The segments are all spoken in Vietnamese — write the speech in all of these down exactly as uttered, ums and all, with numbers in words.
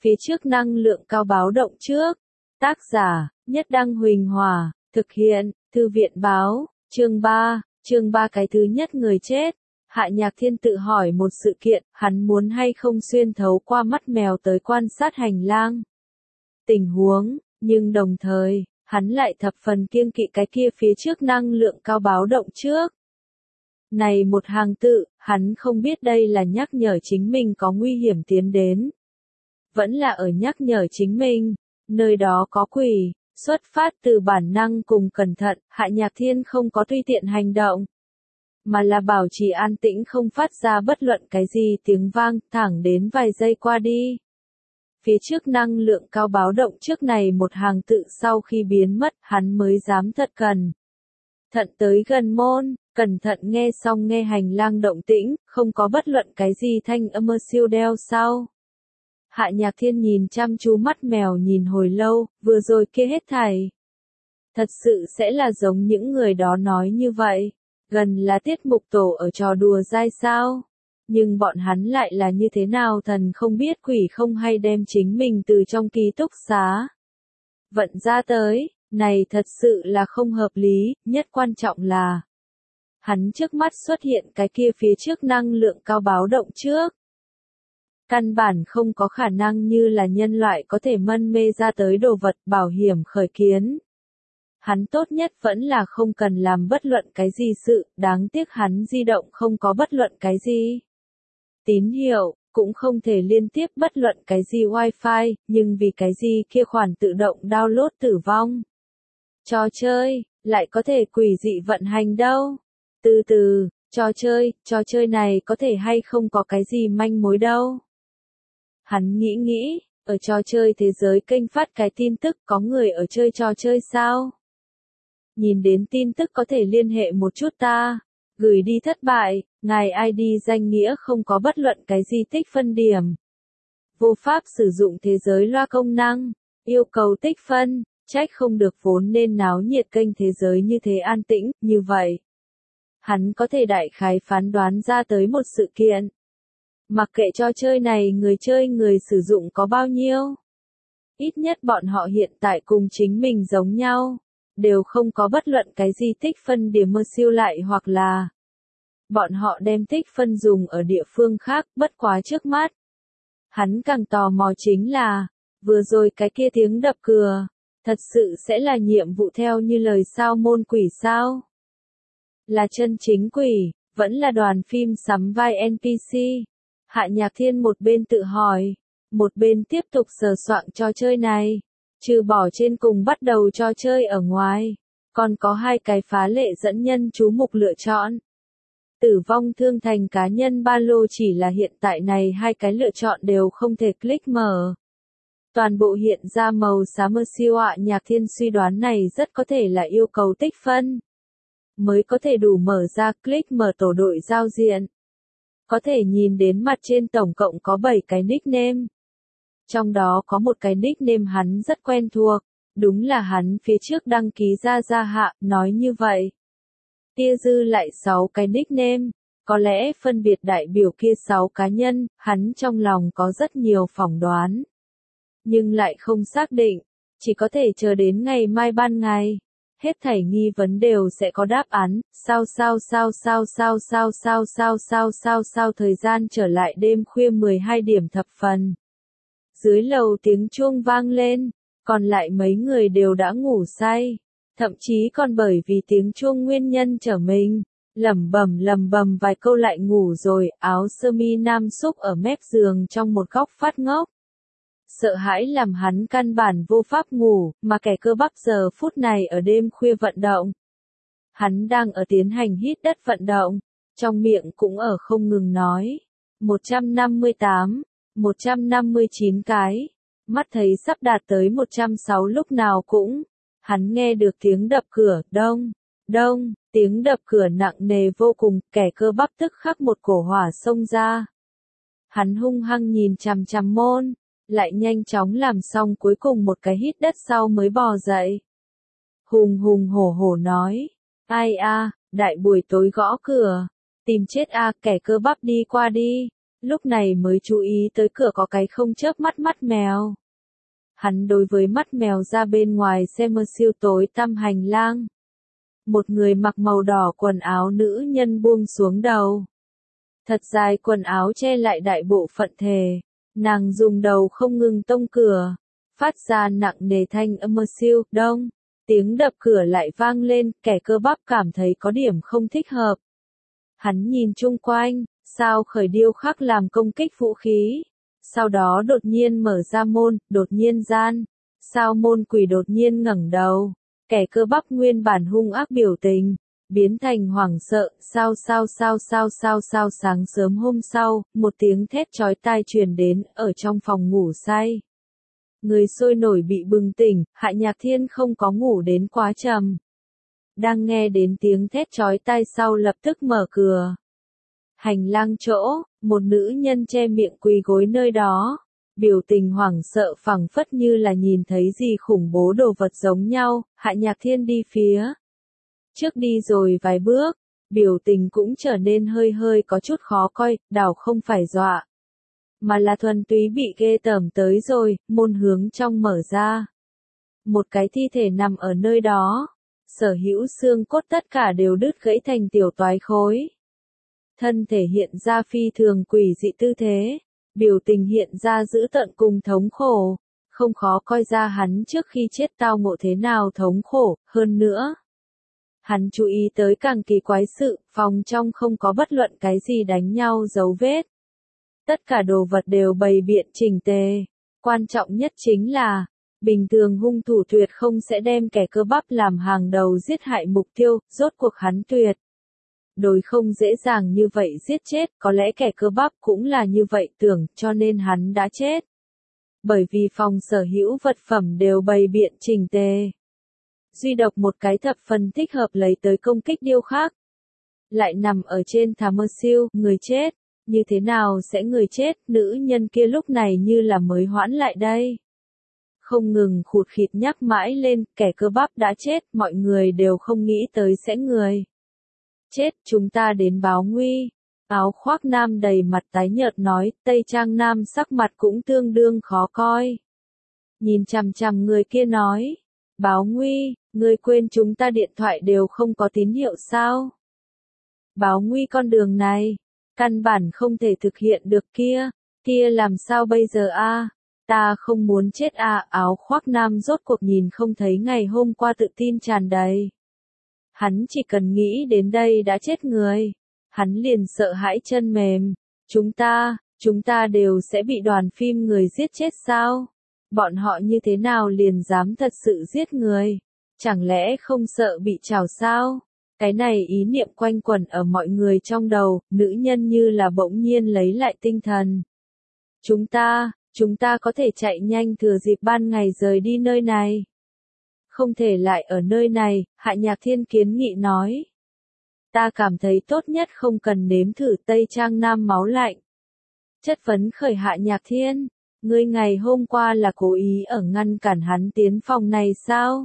Phía trước năng lượng cao báo động trước. Tác giả, Nhất Đăng Huỳnh Hòa, thực hiện, Thư viện báo, chương ba, chương ba cái thứ nhất người chết. Hạ Nhạc Thiên tự hỏi một sự kiện, hắn muốn hay không xuyên thấu qua mắt mèo tới quan sát hành lang. Tình huống, nhưng đồng thời, hắn lại thập phần kiêng kỵ cái kia phía trước năng lượng cao báo động trước. Này một hàng tự, hắn không biết đây là nhắc nhở chính mình có nguy hiểm tiến đến. Vẫn là ở nhắc nhở chính mình, nơi đó có quỷ, xuất phát từ bản năng cùng cẩn thận, Hạ Nhạc Thiên không có tùy tiện hành động, mà là bảo trì an tĩnh không phát ra bất luận cái gì tiếng vang, thẳng đến vài giây qua đi. Phía trước năng lượng cao báo động trước này một hàng tự sau khi biến mất, hắn mới dám thật cẩn thận tới gần môn, cẩn thận nghe xong nghe hành lang động tĩnh, không có bất luận cái gì thanh âm siêu đeo sau. Hạ Nhạc Thiên nhìn chăm chú mắt mèo nhìn hồi lâu, vừa rồi kia hết thảy. Thật sự sẽ là giống những người đó nói như vậy, gần là tiết mục tổ ở trò đùa dai sao. Nhưng bọn hắn lại là như thế nào thần không biết quỷ không hay đem chính mình từ trong ký túc xá vận ra tới, này thật sự là không hợp lý, nhất quan trọng là hắn trước mắt xuất hiện cái kia phía trước năng lượng cao báo động trước. Căn bản không có khả năng như là nhân loại có thể mân mê ra tới đồ vật bảo hiểm khởi kiến. Hắn tốt nhất vẫn là không cần làm bất luận cái gì sự, đáng tiếc hắn di động không có bất luận cái gì tín hiệu, cũng không thể liên tiếp bất luận cái gì wifi, nhưng vì cái gì kia khoản tự động download tử vong. Trò chơi, lại có thể quỷ dị vận hành đâu. Từ từ, trò chơi, trò chơi này có thể hay không có cái gì manh mối đâu. Hắn nghĩ nghĩ, ở trò chơi thế giới kênh phát cái tin tức có người ở chơi trò chơi sao? Nhìn đến tin tức có thể liên hệ một chút ta. Gửi đi thất bại, ngài i đê danh nghĩa không có bất luận cái gì tích phân điểm. Vô pháp sử dụng thế giới loa công năng, yêu cầu tích phân, trách không được vốn nên náo nhiệt kênh thế giới như thế an tĩnh, như vậy. Hắn có thể đại khái phán đoán ra tới một sự kiện. Mặc kệ trò chơi này người chơi người sử dụng có bao nhiêu. Ít nhất bọn họ hiện tại cùng chính mình giống nhau. Đều không có bất luận cái gì tích phân điểm mơ siêu lại hoặc là bọn họ đem tích phân dùng ở địa phương khác, bất quá trước mắt. Hắn càng tò mò chính là, vừa rồi cái kia tiếng đập cửa, thật sự sẽ là nhiệm vụ theo như lời sao môn quỷ sao? Là chân chính quỷ, vẫn là đoàn phim sắm vai en pê xê? Hạ Nhạc Thiên một bên tự hỏi, một bên tiếp tục sờ soạn trò chơi này. Trừ bỏ trên cùng bắt đầu trò chơi ở ngoài, còn có hai cái phá lệ dẫn nhân chú mục lựa chọn. Tử vong thương thành cá nhân ba lô chỉ là hiện tại này hai cái lựa chọn đều không thể click mở. Toàn bộ hiện ra màu xám mơ siêu. Hạ Nhạc Thiên suy đoán này rất có thể là yêu cầu tích phân. Mới có thể đủ mở ra click mở tổ đội giao diện. Có thể nhìn đến mặt trên tổng cộng có bảy cái nickname. Trong đó có một cái nickname hắn rất quen thuộc, đúng là hắn phía trước đăng ký ra gia hạ, nói như vậy. Tia dư lại sáu cái nickname, có lẽ phân biệt đại biểu kia sáu cá nhân, hắn trong lòng có rất nhiều phỏng đoán. Nhưng lại không xác định, chỉ có thể chờ đến ngày mai ban ngày. Hết thảy nghi vấn đều sẽ có đáp án, sao sao sao sao sao sao sao sao sao sao sao thời gian trở lại đêm khuya mười hai điểm thập phần. Dưới lầu tiếng chuông vang lên, còn lại mấy người đều đã ngủ say, thậm chí còn bởi vì tiếng chuông nguyên nhân trở mình, lẩm bẩm lẩm bẩm vài câu lại ngủ rồi, áo sơ mi nam xúc ở mép giường trong một góc phát ngốc. Sợ hãi làm hắn căn bản vô pháp ngủ, mà kẻ cơ bắp giờ phút này ở đêm khuya vận động. Hắn đang ở tiến hành hít đất vận động, trong miệng cũng ở không ngừng nói. một trăm năm mươi tám một trăm năm mươi chín cái, mắt thấy sắp đạt tới một trăm sáu lúc nào cũng, hắn nghe được tiếng đập cửa, đông, đông, tiếng đập cửa nặng nề vô cùng, kẻ cơ bắp tức khắc một cổ hỏa xông ra. Hắn hung hăng nhìn chằm chằm môn, lại nhanh chóng làm xong cuối cùng một cái hít đất sau mới bò dậy. Hùng hùng hổ hổ nói, ai a, đại buổi tối gõ cửa, tìm chết a, kẻ cơ bắp đi qua đi. lúc này mới chú ý tới cửa có cái không chớp mắt mắt mèo. Hắn đối với mắt mèo ra bên ngoài xem mơ siêu tối tăm hành lang. Một người mặc màu đỏ quần áo nữ nhân buông xuống đầu. Thật dài quần áo che lại đại bộ phận thể. Nàng dùng đầu không ngừng tông cửa. Phát ra nặng nề thanh âm mơ siêu, đông. Tiếng đập cửa lại vang lên, kẻ cơ bắp cảm thấy có điểm không thích hợp. Hắn nhìn chung quanh, sao khởi điêu khắc làm công kích vũ khí. Sau đó đột nhiên mở ra môn, đột nhiên gian. Sao môn quỷ đột nhiên ngẩng đầu. Kẻ cơ bắp nguyên bản hung ác biểu tình, biến thành hoảng sợ, sao sao sao sao sao sao sáng sớm hôm sau, một tiếng thét chói tai truyền đến, ở trong phòng ngủ say. Người sôi nổi bị bừng tỉnh, Hạ Nhạc Thiên không có ngủ đến quá trầm. Đang nghe đến tiếng thét chói tai sau lập tức mở cửa. Hành lang chỗ, một nữ nhân che miệng quỳ gối nơi đó. Biểu tình hoảng sợ phảng phất như là nhìn thấy gì khủng bố đồ vật giống nhau, Hạ Nhạc Thiên đi phía trước đi rồi vài bước, biểu tình cũng trở nên hơi hơi có chút khó coi, đảo không phải dọa, mà là thuần túy bị ghê tởm tới rồi, môn hướng trong mở ra. Một cái thi thể nằm ở nơi đó, sở hữu xương cốt tất cả đều đứt gãy thành tiểu toái khối. Thân thể hiện ra phi thường quỷ dị tư thế. Biểu tình hiện ra dữ tợn cùng thống khổ, không khó coi ra hắn trước khi chết tao ngộ thế nào thống khổ, hơn nữa. Hắn chú ý tới càng kỳ quái sự, phòng trong không có bất luận cái gì đánh nhau dấu vết. Tất cả đồ vật đều bày biện chỉnh tề. Quan trọng nhất chính là, bình thường hung thủ tuyệt không sẽ đem kẻ cơ bắp làm hàng đầu giết hại mục tiêu, rốt cuộc hắn tuyệt. Đối không dễ dàng như vậy giết chết, có lẽ kẻ cơ bắp cũng là như vậy tưởng, cho nên hắn đã chết. Bởi vì phòng sở hữu vật phẩm đều bày biện chỉnh tề. Duy độc một cái thập phần thích hợp lấy tới công kích điêu khắc. Lại nằm ở trên thảm mơ siêu, người chết. Như thế nào sẽ người chết, nữ nhân kia lúc này như là mới hoãn lại đây. Không ngừng khụt khịt nhắc mãi lên, kẻ cơ bắp đã chết, mọi người đều không nghĩ tới sẽ người. Chết, chúng ta đến báo nguy. Áo khoác nam đầy mặt tái nhợt nói, Tây Trang nam sắc mặt cũng tương đương khó coi. Nhìn chằm chằm người kia nói, báo nguy, ngươi quên chúng ta điện thoại đều không có tín hiệu sao? Báo nguy con đường này, căn bản không thể thực hiện được kia, kia làm sao bây giờ a? Ta không muốn chết a, áo khoác nam rốt cuộc nhìn không thấy ngày hôm qua tự tin tràn đầy. Hắn chỉ cần nghĩ đến đây đã chết người. Hắn liền sợ hãi chân mềm. Chúng ta, chúng ta đều sẽ bị đoàn phim người giết chết sao? Bọn họ như thế nào liền dám thật sự giết người? Chẳng lẽ không sợ bị trảo sao? Cái này ý niệm quanh quẩn ở mọi người trong đầu, nữ nhân như là bỗng nhiên lấy lại tinh thần. Chúng ta, chúng ta có thể chạy nhanh thừa dịp ban ngày rời đi nơi này. Không thể lại ở nơi này, Hạ Nhạc Thiên kiến nghị nói. Ta cảm thấy tốt nhất không cần nếm thử Tây Trang Nam máu lạnh. Chất vấn khởi Hạ Nhạc Thiên, ngươi ngày hôm qua là cố ý ở ngăn cản hắn tiến phòng này sao?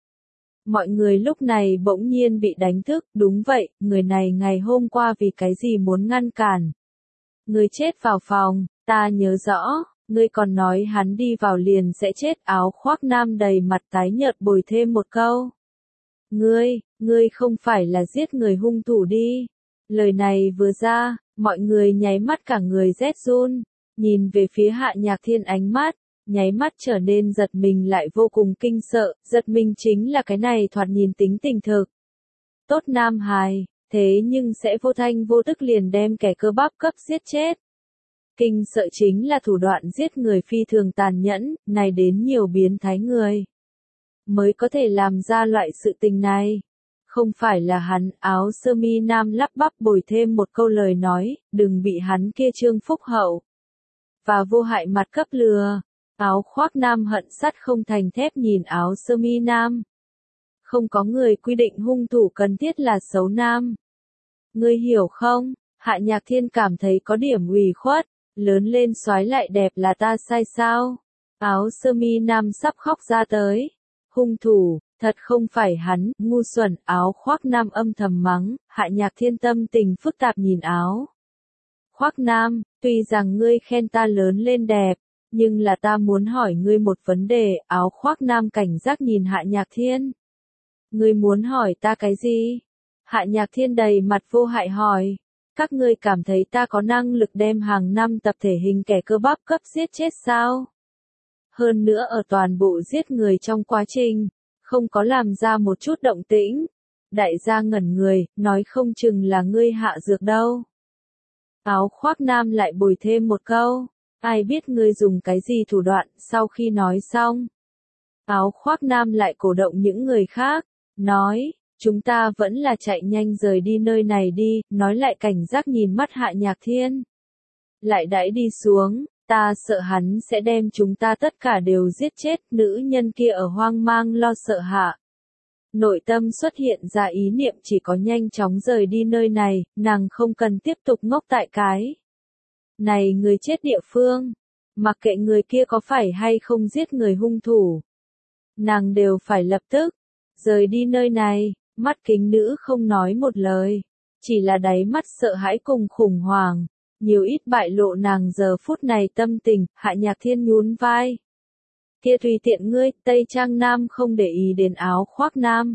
Mọi người lúc này bỗng nhiên bị đánh thức, đúng vậy, người này ngày hôm qua vì cái gì muốn ngăn cản? Người chết vào phòng, ta nhớ rõ. Ngươi còn nói hắn đi vào liền sẽ chết, áo khoác nam đầy mặt tái nhợt bồi thêm một câu. Ngươi, ngươi không phải là giết người hung thủ đi. Lời này vừa ra, mọi người nháy mắt cả người rét run, nhìn về phía Hạ Nhạc Thiên ánh mắt, nháy mắt trở nên giật mình lại vô cùng kinh sợ, giật mình chính là cái này thoạt nhìn tính tình thực. Tốt nam hài, thế nhưng sẽ vô thanh vô tức liền đem kẻ cơ bắp cấp giết chết. Kinh sợ chính là thủ đoạn giết người phi thường tàn nhẫn, này đến nhiều biến thái người. Mới có thể làm ra loại sự tình này. Không phải là hắn, áo sơ mi nam lắp bắp bồi thêm một câu lời nói, đừng bị hắn kia trương phúc hậu. Và vô hại mặt cấp lừa. Áo khoác nam hận sắt không thành thép nhìn áo sơ mi nam. Không có người quy định hung thủ cần thiết là xấu nam. Ngươi hiểu không? Hạ Nhạc Thiên cảm thấy có điểm ủy khuất. Lớn lên soái lại đẹp là ta sai sao? Áo sơ mi nam sắp khóc ra tới. Hung thủ, thật không phải hắn, ngu xuẩn, áo khoác nam âm thầm mắng, Hạ Nhạc Thiên tâm tình phức tạp nhìn áo Khoác Nam, tuy rằng ngươi khen ta lớn lên đẹp, nhưng là ta muốn hỏi ngươi một vấn đề. Áo Khoác Nam cảnh giác nhìn Hạ Nhạc Thiên. Ngươi muốn hỏi ta cái gì? Hạ Nhạc Thiên đầy mặt vô hại hỏi. Các ngươi cảm thấy ta có năng lực đem hàng năm tập thể hình kẻ cơ bắp cấp giết chết sao? Hơn nữa ở toàn bộ giết người trong quá trình, không có làm ra một chút động tĩnh. Đại gia ngẩn người, nói không chừng là ngươi hạ dược đâu. Áo Khoác Nam lại bồi thêm một câu. Ai biết ngươi dùng cái gì thủ đoạn. Sau khi nói xong, Áo Khoác Nam lại cổ động những người khác, nói, chúng ta vẫn là chạy nhanh rời đi nơi này đi, nói lại cảnh giác nhìn mắt Hạ Nhạc Thiên. Lại đãi đi xuống, ta sợ hắn sẽ đem chúng ta tất cả đều giết chết. Nữ nhân kia ở hoang mang lo sợ hạ. Nội tâm xuất hiện ra ý niệm chỉ có nhanh chóng rời đi nơi này, nàng không cần tiếp tục ngốc tại cái này người chết địa phương. Mặc kệ người kia có phải hay không giết người hung thủ, nàng đều phải lập tức rời đi nơi này. Mắt kính nữ không nói một lời, chỉ là đáy mắt sợ hãi cùng khủng hoảng, nhiều ít bại lộ nàng giờ phút này tâm tình. Hạ Nhạc Thiên nhún vai. Kia tùy tiện ngươi. Tây Trang Nam không để ý đến Áo Khoác Nam,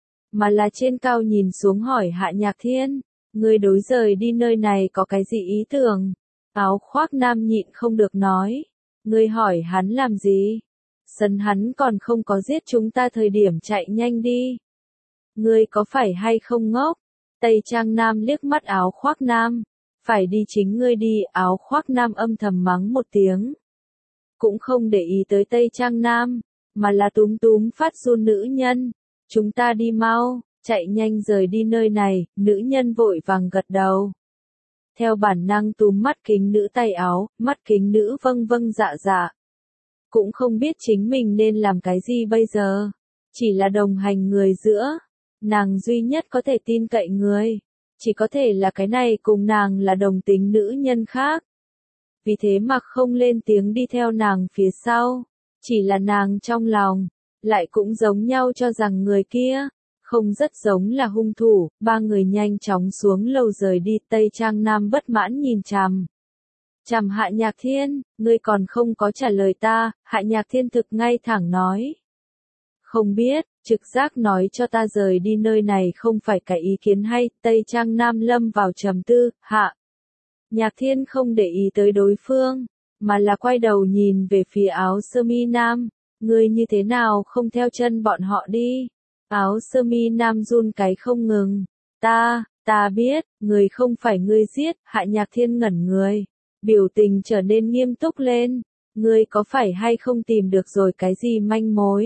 mà là trên cao nhìn xuống hỏi Hạ Nhạc Thiên, ngươi đối rời đi nơi này có cái gì ý tưởng? Áo Khoác Nam nhịn không được nói, ngươi hỏi hắn làm gì? Sân hắn còn không có giết chúng ta thời điểm chạy nhanh đi. Ngươi có phải hay không ngốc? Tây Trang Nam liếc mắt Áo Khoác Nam, phải đi chính ngươi đi. Áo Khoác Nam âm thầm mắng một tiếng, cũng không để ý tới Tây Trang Nam, mà là túm túm phát run nữ nhân. Chúng ta đi mau, chạy nhanh rời đi nơi này. Nữ nhân vội vàng gật đầu, theo bản năng túm mắt kính nữ tay áo. Mắt kính nữ vâng vâng dạ dạ, cũng không biết chính mình nên làm cái gì bây giờ. Chỉ là đồng hành người giữa, nàng duy nhất có thể tin cậy người, chỉ có thể là cái này cùng nàng là đồng tính nữ nhân khác. Vì thế mặc không lên tiếng đi theo nàng phía sau, chỉ là nàng trong lòng lại cũng giống nhau cho rằng người kia không rất giống là hung thủ. Ba người nhanh chóng xuống lầu rời đi. Tây Trang Nam bất mãn nhìn chằm chằm Hạ Nhạc Thiên, ngươi còn không có trả lời ta. Hạ Nhạc Thiên thực ngay thẳng nói, không biết, trực giác nói cho ta rời đi nơi này không phải cái ý kiến hay. Tây Trang Nam lâm vào trầm tư. Hạ Nhạc Thiên không để ý tới đối phương, mà là quay đầu nhìn về phía Áo Sơ Mi Nam, ngươi như thế nào không theo chân bọn họ đi? Áo Sơ Mi Nam run cái không ngừng, ta, ta biết, người không phải ngươi giết. Hạ Nhạc Thiên ngẩn người, biểu tình trở nên nghiêm túc lên, ngươi có phải hay không tìm được rồi cái gì manh mối?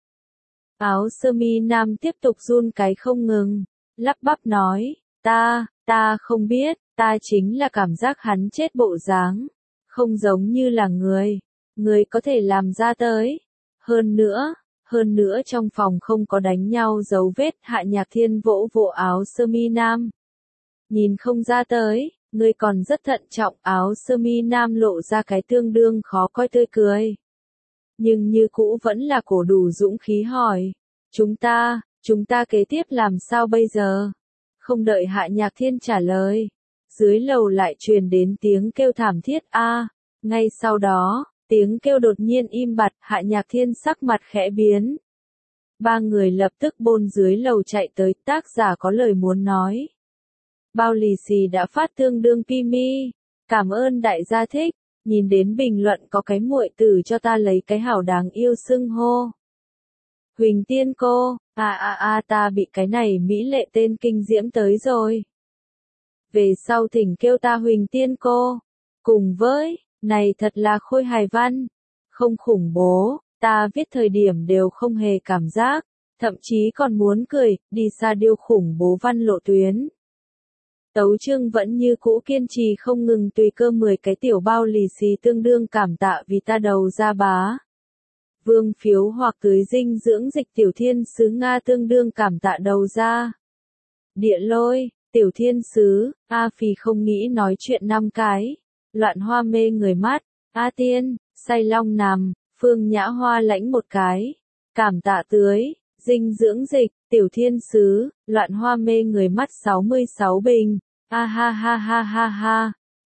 Áo Sơ Mi Nam tiếp tục run cái không ngừng, lắp bắp nói, ta, ta không biết, ta chính là cảm giác hắn chết bộ dáng, không giống như là người, người có thể làm ra tới. Hơn nữa, hơn nữa trong phòng không có đánh nhau dấu vết. Hạ Nhạc Thiên vỗ vỗ Áo Sơ Mi Nam, nhìn không ra tới, ngươi còn rất thận trọng. Áo Sơ Mi Nam lộ ra cái tương đương khó coi tươi cười, nhưng như cũ vẫn là cổ đủ dũng khí hỏi, chúng ta, chúng ta kế tiếp làm sao bây giờ? Không đợi Hạ Nhạc Thiên trả lời, dưới lầu lại truyền đến tiếng kêu thảm thiết a. Ngay sau đó, tiếng kêu đột nhiên im bặt. Hạ Nhạc Thiên sắc mặt khẽ biến. Ba người lập tức bôn dưới lầu chạy tới. Tác giả có lời muốn nói. Bao lì xì đã phát tương đương Pimi. Cảm ơn đại gia thích. Nhìn đến bình luận có cái muội tử cho ta lấy cái hảo đáng yêu xưng hô. Huỳnh Tiên cô, à à à ta bị cái này mỹ lệ tên kinh diễm tới rồi. Về sau thỉnh kêu ta Huỳnh Tiên cô. Cùng với, này thật là khôi hài văn. Không khủng bố, ta viết thời điểm đều không hề cảm giác. Thậm chí còn muốn cười, đi xa điêu khủng bố văn lộ tuyến. Tấu chương vẫn như cũ kiên trì không ngừng tùy cơ mười cái tiểu bao lì xì tương đương cảm tạ vì ta đầu ra bá. Vương phiếu hoặc tưới dinh dưỡng dịch tiểu thiên sứ Nga tương đương cảm tạ đầu ra. Địa lôi, tiểu thiên sứ, A Phì không nghĩ nói chuyện năm cái. Loạn hoa mê người mắt, A Tiên, say long nằm, Phương Nhã Hoa lãnh một cái. Cảm tạ tưới, dinh dưỡng dịch, tiểu thiên sứ, loạn hoa mê người mắt sáu mươi sáu bình. A ha ha ha ha ha.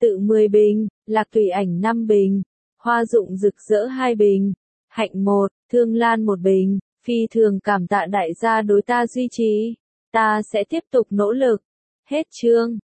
tự mười bình, Lạc Thủy Ảnh năm bình, Hoa Dụng Rực Rỡ hai bình, Hạnh một, Thương Lan một bình, phi thường cảm tạ đại gia đối ta duy trì, ta sẽ tiếp tục nỗ lực. Hết chương.